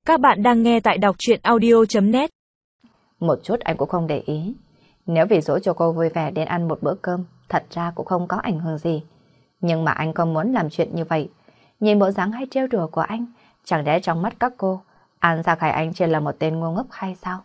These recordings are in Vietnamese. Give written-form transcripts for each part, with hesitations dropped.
Các bạn đang nghe tại đọc truyện audio.net. Một chút anh cũng không để ý. Nếu vì dỗ cho cô vui vẻ đến ăn một bữa cơm, thật ra cũng không có ảnh hưởng gì. Nhưng mà anh không muốn làm chuyện như vậy. Nhìn bộ dáng hay trêu đùa của anh, chẳng lẽ trong mắt các cô, An Gia Khải anh chỉ là một tên ngu ngốc hay sao?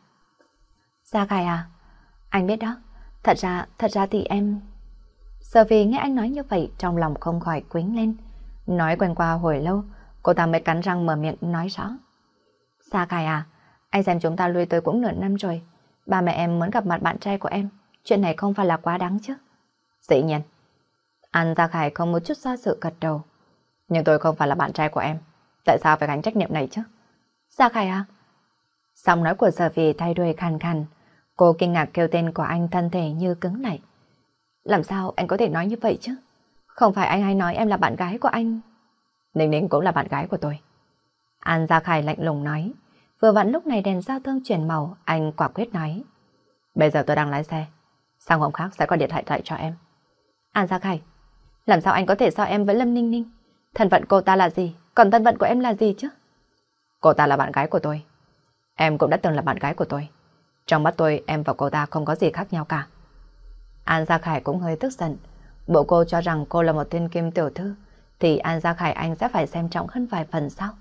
Gia Khải à, anh biết đó, thật ra thì em... Sophie nghe anh nói như vậy trong lòng không khỏi quýnh lên. Nói quen qua hồi lâu, cô ta mới cắn răng mở miệng nói rõ. Gia Khải à, anh xem chúng ta lui tới cũng nửa năm rồi. Ba mẹ em muốn gặp mặt bạn trai của em. Chuyện này không phải là quá đáng chứ? Dĩ nhiên. An Gia Khải không một chút do dự gật đầu. Nhưng tôi không phải là bạn trai của em. Tại sao phải gánh trách nhiệm này chứ? Gia Khải à? Giọng nói của Sophie thay đổi khàn khàn. Cô kinh ngạc kêu tên của anh, thân thể như cứng lại. Làm sao anh có thể nói như vậy chứ? Không phải anh hay nói em là bạn gái của anh. Ninh Ninh cũng là bạn gái của tôi. An Gia Khải lạnh lùng nói. Vừa vặn lúc này đèn giao thông chuyển màu, anh quả quyết nói. Bây giờ tôi đang lái xe, sang hôm khác sẽ có điện thoại lại cho em. An Gia Khải, làm sao anh có thể so em với Lâm Ninh Ninh? Thân phận cô ta là gì, còn thân phận của em là gì chứ? Cô ta là bạn gái của tôi. Em cũng đã từng là bạn gái của tôi. Trong mắt tôi, em và cô ta không có gì khác nhau cả. An Gia Khải cũng hơi tức giận. Bộ cô cho rằng cô là một thiên kim tiểu thư, thì An Gia Khải anh sẽ phải xem trọng hơn vài phần sao?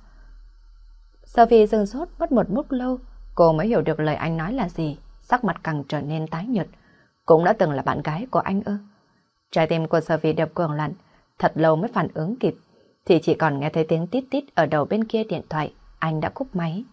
Sophie dừng sốt mất một lúc lâu, cô mới hiểu được lời anh nói là gì, sắc mặt càng trở nên tái nhợt. Cũng đã từng là bạn gái của anh ư? Trái tim của Sophie đập cuồng loạn, thật lâu mới phản ứng kịp, thì chỉ còn nghe thấy tiếng tít tít ở đầu bên kia điện thoại, anh đã cúp máy.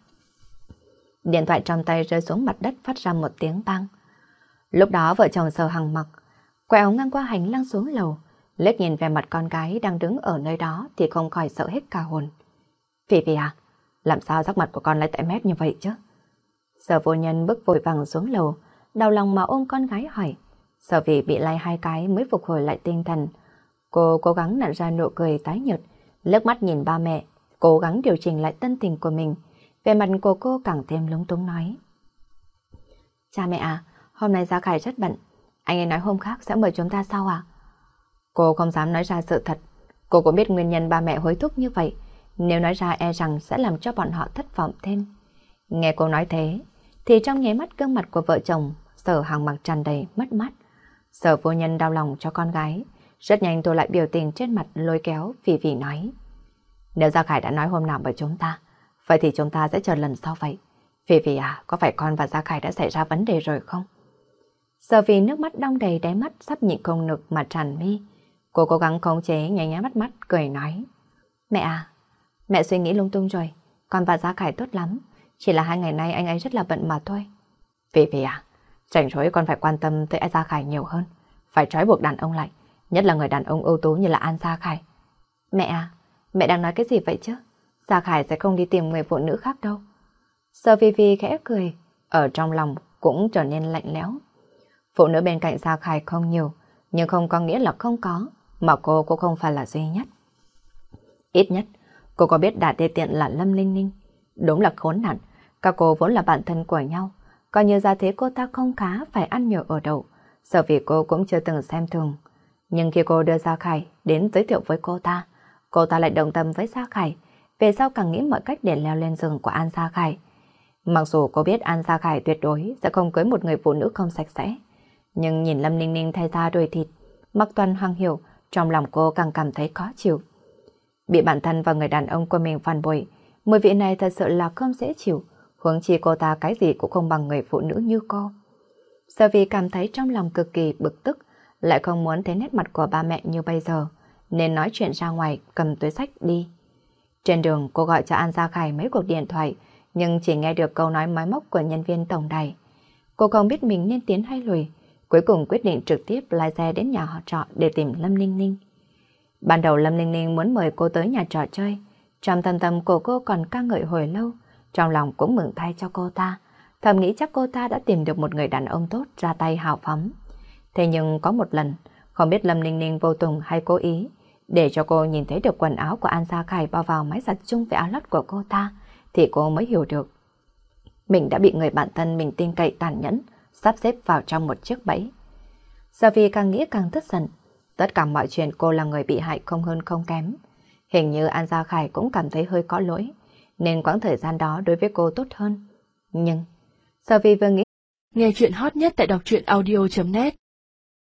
Điện thoại trong tay rơi xuống mặt đất phát ra một tiếng bang. Lúc đó vợ chồng Sở Hằng Mặc quẹo ngang qua hành lang xuống lầu, liếc nhìn về mặt con gái đang đứng ở nơi đó thì không khỏi sợ hết cả hồn. Phi Phi à, làm sao sắc mặt của con lại tái mét như vậy chứ? Sở Vô Nhân bước vội vàng xuống lầu, đau lòng mà ôm con gái hỏi. Sở Vì bị lay hai cái mới phục hồi lại tinh thần. Cô cố gắng nặn ra nụ cười tái nhợt, liếc mắt nhìn ba mẹ, cố gắng điều chỉnh lại tâm tình của mình. Về mặt của cô càng thêm lúng túng nói. Cha mẹ à, hôm nay Gia Khải rất bận. Anh ấy nói hôm khác sẽ mời chúng ta sau à? Cô không dám nói ra sự thật. Cô cũng biết nguyên nhân ba mẹ hối thúc như vậy. Nếu nói ra e rằng sẽ làm cho bọn họ thất vọng thêm. Nghe cô nói thế, thì trong nháy mắt gương mặt của vợ chồng Sở Hằng Mặc tràn đầy mất mát. Sở Vô Nhân đau lòng cho con gái, rất nhanh tôi lại biểu tình trên mặt lôi kéo vì nói. Nếu Gia Khải đã nói hôm nào với chúng ta, vậy thì chúng ta sẽ chờ lần sau vậy. Vì à, có phải con và Gia Khải đã xảy ra vấn đề rồi không? Sở Vì nước mắt đong đầy đáy mắt sắp nhịn không được mà tràn mi. Cô cố gắng khống chế nháy nháy mắt cười nói. Mẹ à, mẹ suy nghĩ lung tung rồi, con và Gia Khải tốt lắm, chỉ là 2 ngày nay anh ấy rất là bận mà thôi. Vì à, rảnh rỗi con phải quan tâm tới Gia Khải nhiều hơn, phải trói buộc đàn ông lại, nhất là người đàn ông ưu tú như là An Gia Khải. Mẹ à, mẹ đang nói cái gì vậy chứ? Gia Khải sẽ không đi tìm người phụ nữ khác đâu. Sở Vi khẽ cười, ở trong lòng cũng trở nên lạnh lẽo. Phụ nữ bên cạnh Gia Khải không nhiều, nhưng không có nghĩa là không có, mà cô cũng không phải là duy nhất. Ít nhất, cô có biết đả đê tiện là Lâm Ninh Ninh. Đúng là khốn nạn, các cô vốn là bạn thân của nhau. Coi như ra thế cô ta không khá phải ăn nhờ ở đậu. Sở vì cô cũng chưa từng xem thường. Nhưng khi cô đưa Gia Khải đến giới thiệu với cô ta lại đồng tâm với Gia Khải. Về sau càng nghĩ mọi cách để leo lên giường của An Gia Khải. Mặc dù cô biết An Gia Khải tuyệt đối sẽ không cưới một người phụ nữ không sạch sẽ. Nhưng nhìn Lâm Ninh Ninh thay da đồi thịt, mặc toàn hoang hiểu, trong lòng cô càng cảm thấy khó chịu. Bị bản thân và người đàn ông của mình phản bội, mùi vị này thật sự là không dễ chịu, huống chi cô ta cái gì cũng không bằng người phụ nữ như cô. Sở vì cảm thấy trong lòng cực kỳ bực tức, lại không muốn thấy nét mặt của ba mẹ như bây giờ, nên nói chuyện ra ngoài cầm túi xách đi. Trên đường cô gọi cho An Gia Khải mấy cuộc điện thoại, nhưng chỉ nghe được câu nói máy móc của nhân viên tổng đài. Cô không biết mình nên tiến hay lùi, cuối cùng quyết định trực tiếp lái xe đến nhà họ trọ để tìm Lâm Ninh Ninh. Ban đầu Lâm Ninh Ninh muốn mời cô tới nhà trọ chơi, trong thâm tâm của cô còn ca ngợi hồi lâu, trong lòng cũng mừng thay cho cô ta, thầm nghĩ chắc cô ta đã tìm được một người đàn ông tốt ra tay hào phóng. Thế nhưng có một lần, không biết Lâm Ninh Ninh vô tình hay cố ý, để cho cô nhìn thấy được quần áo của An Gia Khải bao vào máy giặt chung với áo lót của cô ta, thì cô mới hiểu được. Mình đã bị người bạn thân mình tin cậy tàn nhẫn, sắp xếp vào trong một chiếc bẫy. Sophie càng nghĩ càng tức giận. Tất cả mọi chuyện cô là người bị hại không hơn không kém. Hình như An Gia Khải cũng cảm thấy hơi có lỗi. nên quãng thời gian đó đối với cô tốt hơn. Nhưng, Sophie vừa nghĩ nghe chuyện hot nhất tại đọc truyện audio.net